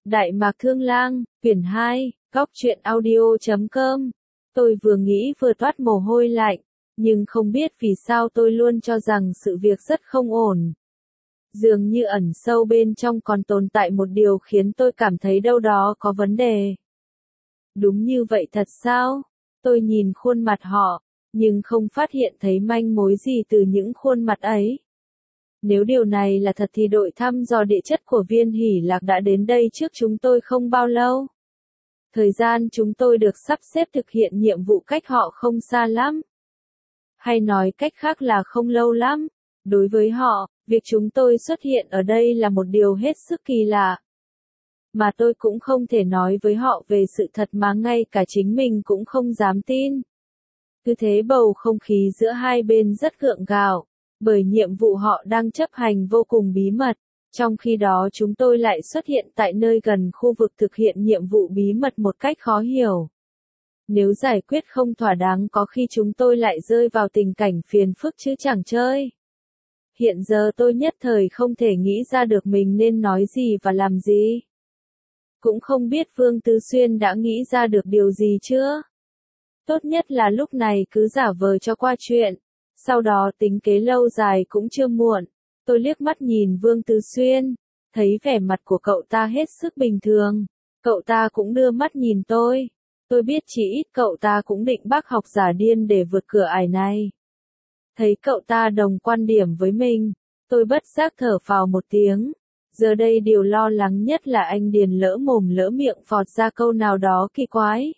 Đại Mạc Thương Lang, quyển 2, góc truyện audio.com. Tôi vừa nghĩ vừa toát mồ hôi lạnh, nhưng không biết vì sao tôi luôn cho rằng sự việc rất không ổn. Dường như ẩn sâu bên trong còn tồn tại một điều khiến tôi cảm thấy đâu đó có vấn đề. Đúng như vậy thật sao? Tôi nhìn khuôn mặt họ, nhưng không phát hiện thấy manh mối gì từ những khuôn mặt ấy. Nếu điều này là thật thì đội thăm dò địa chất của Viên Hỷ Lạc đã đến đây trước chúng tôi không bao lâu. Thời gian chúng tôi được sắp xếp thực hiện nhiệm vụ cách họ không xa lắm. Hay nói cách khác là không lâu lắm. Đối với họ, việc chúng tôi xuất hiện ở đây là một điều hết sức kỳ lạ. Mà tôi cũng không thể nói với họ về sự thật mà ngay cả chính mình cũng không dám tin. Cứ thế bầu không khí giữa hai bên rất gượng gạo, bởi nhiệm vụ họ đang chấp hành vô cùng bí mật, trong khi đó chúng tôi lại xuất hiện tại nơi gần khu vực thực hiện nhiệm vụ bí mật một cách khó hiểu. Nếu giải quyết không thỏa đáng có khi chúng tôi lại rơi vào tình cảnh phiền phức chứ chẳng chơi. Hiện giờ tôi nhất thời không thể nghĩ ra được mình nên nói gì và làm gì. Cũng không biết Vương Tứ Xuyên đã nghĩ ra được điều gì chưa? Tốt nhất là lúc này cứ giả vờ cho qua chuyện, sau đó tính kế lâu dài cũng chưa muộn. Tôi liếc mắt nhìn Vương Tứ Xuyên, thấy vẻ mặt của cậu ta hết sức bình thường. Cậu ta cũng đưa mắt nhìn tôi. Tôi biết chỉ ít cậu ta cũng định bác học giả điên để vượt cửa ải này. Thấy cậu ta đồng quan điểm với mình, tôi bất giác thở phào một tiếng. Giờ đây điều lo lắng nhất là anh Điền lỡ mồm lỡ miệng phọt ra câu nào đó kỳ quái.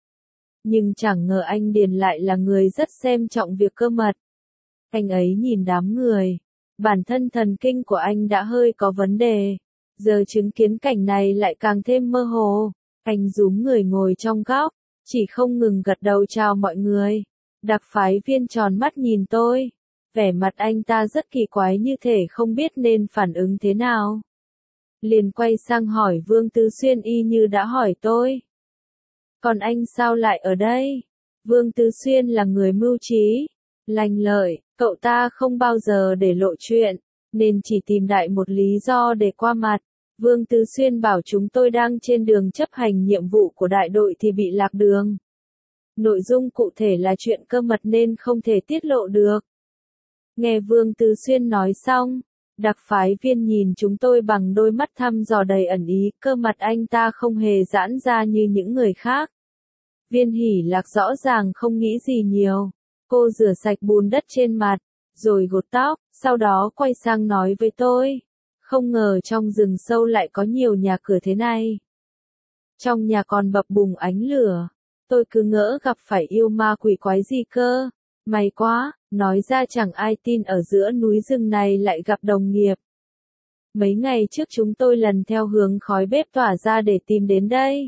Nhưng chẳng ngờ anh Điền lại là người rất xem trọng việc cơ mật. Anh ấy nhìn đám người. Bản thân thần kinh của anh đã hơi có vấn đề. Giờ chứng kiến cảnh này lại càng thêm mơ hồ. Anh rúm người ngồi trong góc, chỉ không ngừng gật đầu chào mọi người. Đặc phái viên tròn mắt nhìn tôi. Vẻ mặt anh ta rất kỳ quái như thể không biết nên phản ứng thế nào. Liền quay sang hỏi Vương Tứ Xuyên y như đã hỏi tôi. Còn anh sao lại ở đây? Vương Tứ Xuyên là người mưu trí, lành lợi, cậu ta không bao giờ để lộ chuyện, nên chỉ tìm đại một lý do để qua mặt. Vương Tứ Xuyên bảo chúng tôi đang trên đường chấp hành nhiệm vụ của đại đội thì bị lạc đường. Nội dung cụ thể là chuyện cơ mật nên không thể tiết lộ được. Nghe Vương Tứ Xuyên nói xong, đặc phái viên nhìn chúng tôi bằng đôi mắt thăm dò đầy ẩn ý, cơ mặt anh ta không hề giãn ra như những người khác. Viên Hỷ Lạc rõ ràng không nghĩ gì nhiều. Cô rửa sạch bùn đất trên mặt, rồi gột tóc, sau đó quay sang nói với tôi. Không ngờ trong rừng sâu lại có nhiều nhà cửa thế này. Trong nhà còn bập bùng ánh lửa. Tôi cứ ngỡ gặp phải yêu ma quỷ quái gì cơ. May quá, nói ra chẳng ai tin ở giữa núi rừng này lại gặp đồng nghiệp. Mấy ngày trước chúng tôi lần theo hướng khói bếp tỏa ra để tìm đến đây.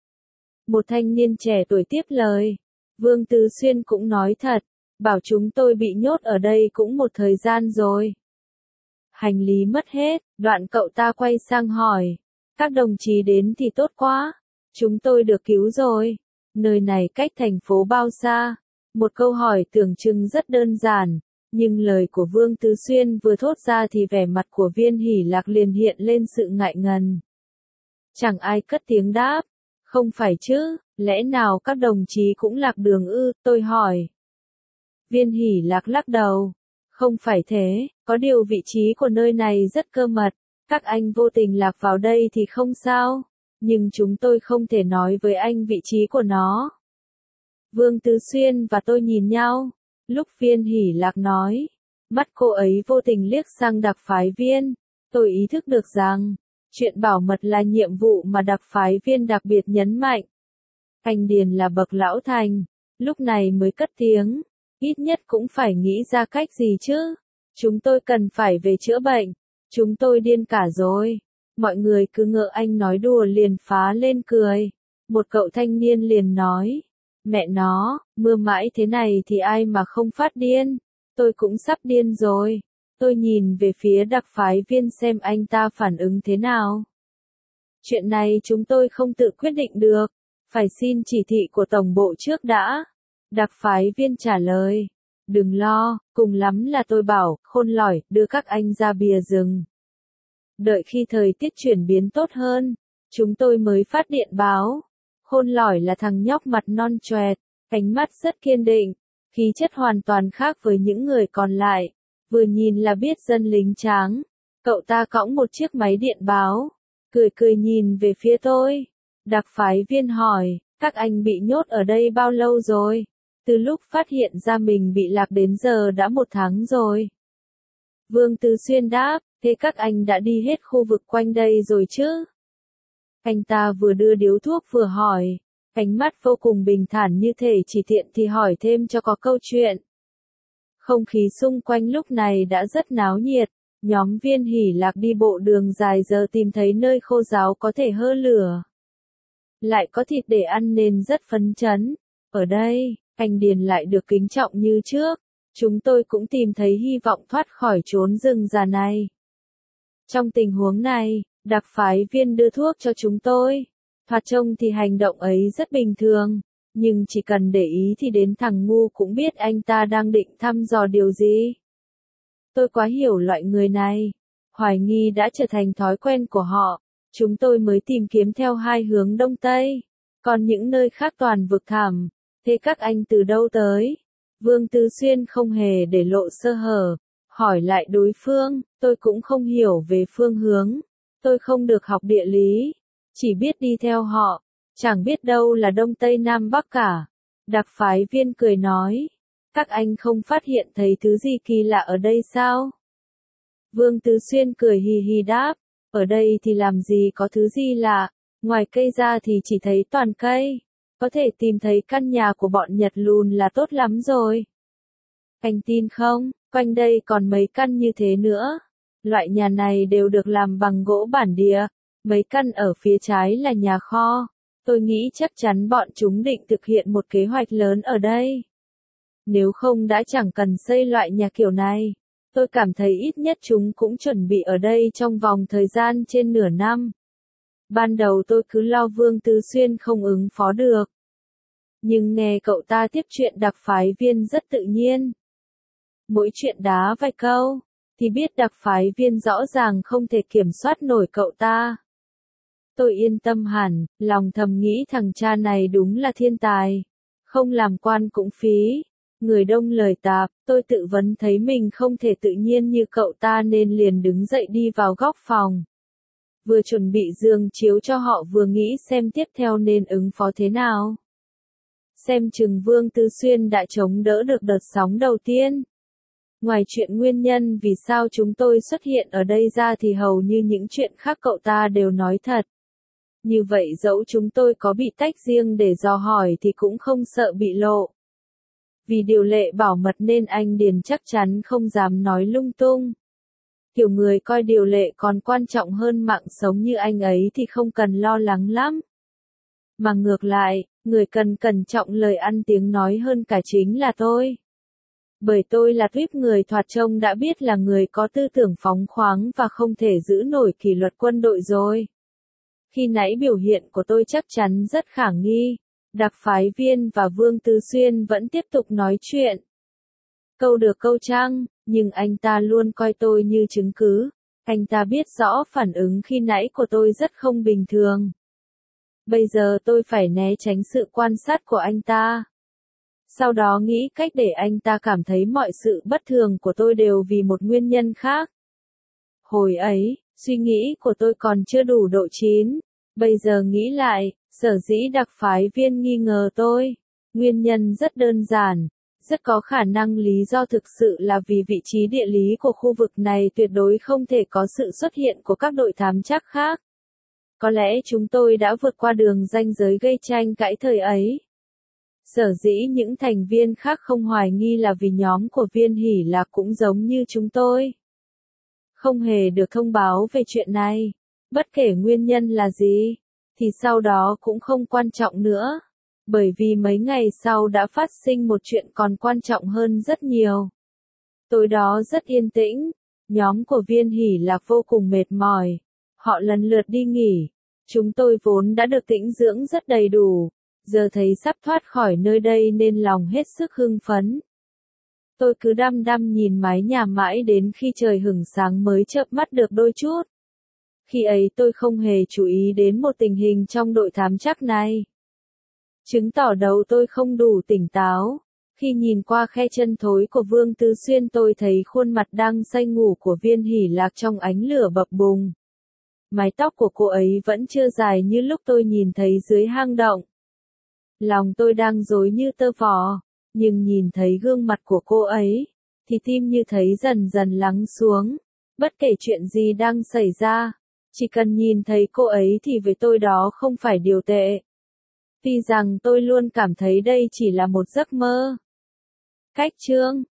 Một thanh niên trẻ tuổi tiếp lời. Vương Tứ Xuyên cũng nói thật, bảo chúng tôi bị nhốt ở đây cũng một thời gian rồi. Hành lý mất hết, đoạn cậu ta quay sang hỏi. Các đồng chí đến thì tốt quá, chúng tôi được cứu rồi. Nơi này cách thành phố bao xa? Một câu hỏi tưởng chừng rất đơn giản, nhưng lời của Vương Tứ Xuyên vừa thốt ra thì vẻ mặt của Viên Hỷ Lạc liền hiện lên sự ngại ngần. Chẳng ai cất tiếng đáp. Không phải chứ, lẽ nào các đồng chí cũng lạc đường ư, tôi hỏi. Viên Hỷ Lạc lắc đầu. Không phải thế, có điều vị trí của nơi này rất cơ mật, các anh vô tình lạc vào đây thì không sao, nhưng chúng tôi không thể nói với anh vị trí của nó. Vương Tứ Xuyên và tôi nhìn nhau, lúc Viên Hỷ Lạc nói, mắt cô ấy vô tình liếc sang đặc phái viên, tôi ý thức được rằng, chuyện bảo mật là nhiệm vụ mà đặc phái viên đặc biệt nhấn mạnh. Anh Điền là bậc lão thành, lúc này mới cất tiếng, ít nhất cũng phải nghĩ ra cách gì chứ. Chúng tôi cần phải về chữa bệnh, chúng tôi điên cả rồi. Mọi người cứ ngỡ anh nói đùa liền phá lên cười. Một cậu thanh niên liền nói, mẹ nó, mưa mãi thế này thì ai mà không phát điên, tôi cũng sắp điên rồi. Tôi nhìn về phía đặc phái viên xem anh ta phản ứng thế nào. Chuyện này chúng tôi không tự quyết định được, phải xin chỉ thị của tổng bộ trước đã. Đặc phái viên trả lời, đừng lo, cùng lắm là tôi bảo, khôn lỏi, đưa các anh ra bìa rừng. Đợi khi thời tiết chuyển biến tốt hơn, Chúng tôi mới phát điện báo. Khôn lỏi là thằng nhóc mặt non choẹt, ánh mắt rất kiên định, khí chất hoàn toàn khác với những người còn lại, vừa nhìn là biết dân lính tráng. Cậu ta cõng một chiếc máy điện báo, cười cười nhìn về phía tôi. Đặc phái viên hỏi, các anh bị nhốt ở đây bao lâu rồi? Từ lúc phát hiện ra mình bị lạc đến giờ đã 1 tháng rồi. Vương Tư Xuyên đáp, thế các anh đã đi hết khu vực quanh đây rồi chứ? Anh ta vừa đưa điếu thuốc vừa hỏi, ánh mắt vô cùng bình thản như thể chỉ tiện thì hỏi thêm cho có câu chuyện. Không khí xung quanh lúc này đã rất náo nhiệt, nhóm Viên Hỷ Lạc đi bộ đường dài giờ tìm thấy nơi khô ráo có thể hơ lửa. Lại có thịt để ăn nên rất phấn chấn. Ở đây, anh Điền lại được kính trọng như trước. Chúng tôi cũng tìm thấy hy vọng thoát khỏi chốn rừng già này. Trong tình huống này, đặc phái viên đưa thuốc cho chúng tôi. Thoạt trông thì hành động ấy rất bình thường, nhưng chỉ cần để ý thì đến thằng ngu cũng biết anh ta đang định thăm dò điều gì. Tôi quá hiểu loại người này. Hoài nghi đã trở thành thói quen của họ. Chúng tôi mới tìm kiếm theo 2 hướng đông tây. Còn những nơi khác toàn vực thẳm. Thế các anh từ đâu tới? Vương Tư Xuyên không hề để lộ sơ hở. Hỏi lại đối phương, tôi cũng không hiểu về phương hướng. Tôi không được học địa lý. Chỉ biết đi theo họ. Chẳng biết đâu là đông tây nam bắc cả. Đặc phái viên cười nói. Các anh không phát hiện thấy thứ gì kỳ lạ ở đây sao? Vương Tư Xuyên cười hì hì đáp. Ở đây thì làm gì có thứ gì lạ. Ngoài cây ra thì chỉ thấy toàn cây. Có thể tìm thấy căn nhà của bọn Nhật Lùn là tốt lắm rồi. Anh tin không, quanh đây còn mấy căn như thế nữa. Loại nhà này đều được làm bằng gỗ bản địa. Mấy căn ở phía trái là nhà kho. Tôi nghĩ chắc chắn bọn chúng định thực hiện một kế hoạch lớn ở đây. Nếu không đã chẳng cần xây loại nhà kiểu này. Tôi cảm thấy ít nhất chúng cũng chuẩn bị ở đây trong vòng thời gian trên nửa năm. Ban đầu tôi cứ lo Vương Tư Xuyên không ứng phó được. Nhưng nghe cậu ta tiếp chuyện đặc phái viên rất tự nhiên. Mỗi chuyện đá vài câu, thì biết đặc phái viên rõ ràng không thể kiểm soát nổi cậu ta. Tôi yên tâm hẳn, lòng thầm nghĩ thằng cha này đúng là thiên tài. Không làm quan cũng phí. Người đông lời tạp, tôi tự vấn thấy mình không thể tự nhiên như cậu ta nên liền đứng dậy đi vào góc phòng. Vừa chuẩn bị giường chiếu cho họ vừa nghĩ xem tiếp theo nên ứng phó thế nào. Xem chừng Vương Tư Xuyên đã chống đỡ được đợt sóng đầu tiên. Ngoài chuyện nguyên nhân vì sao chúng tôi xuất hiện ở đây ra thì hầu như những chuyện khác cậu ta đều nói thật. Như vậy dẫu chúng tôi có bị tách riêng để dò hỏi thì cũng không sợ bị lộ. Vì điều lệ bảo mật nên anh Điền chắc chắn không dám nói lung tung. Kiểu người coi điều lệ còn quan trọng hơn mạng sống như anh ấy thì không cần lo lắng lắm. Mà ngược lại, người cần cẩn trọng lời ăn tiếng nói hơn cả chính là tôi. Bởi tôi là tuýp người thoạt trông đã biết là người có tư tưởng phóng khoáng và không thể giữ nổi kỷ luật quân đội rồi. Khi nãy biểu hiện của tôi chắc chắn rất khả nghi. Đặc phái viên và Vương Tư Xuyên vẫn tiếp tục nói chuyện. Câu được câu trăng, nhưng anh ta luôn coi tôi như chứng cứ. Anh ta biết rõ phản ứng khi nãy của tôi rất không bình thường. Bây giờ tôi phải né tránh sự quan sát của anh ta. Sau đó nghĩ cách để anh ta cảm thấy mọi sự bất thường của tôi đều vì một nguyên nhân khác. Hồi ấy, suy nghĩ của tôi còn chưa đủ độ chín. Bây giờ nghĩ lại, sở dĩ đặc phái viên nghi ngờ tôi. Nguyên nhân rất đơn giản. Rất có khả năng lý do thực sự là vì vị trí địa lý của khu vực này tuyệt đối không thể có sự xuất hiện của các đội thám trắc khác. Có lẽ chúng tôi đã vượt qua đường ranh giới gây tranh cãi thời ấy. Sở dĩ những thành viên khác không hoài nghi là vì nhóm của Viên Hỷ Lạc cũng giống như chúng tôi. Không hề được thông báo về chuyện này. Bất kể nguyên nhân là gì, thì sau đó cũng không quan trọng nữa. Bởi vì mấy ngày sau đã phát sinh một chuyện còn quan trọng hơn rất nhiều. Tối đó rất yên tĩnh, nhóm của Viên Hỷ Lạc vô cùng mệt mỏi. Họ lần lượt đi nghỉ. Chúng tôi vốn đã được tĩnh dưỡng rất đầy đủ. Giờ thấy sắp thoát khỏi nơi đây nên lòng hết sức hưng phấn. Tôi cứ đăm đăm nhìn mái nhà mãi đến khi trời hửng sáng mới chợp mắt được đôi chút. Khi ấy tôi không hề chú ý đến một tình hình trong đội thám trắc này. Chứng tỏ đầu tôi không đủ tỉnh táo. Khi nhìn qua khe chân thối của Vương Tứ Xuyên tôi thấy khuôn mặt đang say ngủ của Viên Hỷ Lạc trong ánh lửa bập bùng. Mái tóc của cô ấy vẫn chưa dài như lúc tôi nhìn thấy dưới hang động. Lòng tôi đang rối như tơ vò, nhưng nhìn thấy gương mặt của cô ấy, thì tim như thấy dần dần lắng xuống. Bất kể chuyện gì đang xảy ra, chỉ cần nhìn thấy cô ấy thì với tôi đó không phải điều tệ. Tuy rằng tôi luôn cảm thấy đây chỉ là một giấc mơ. Cách chương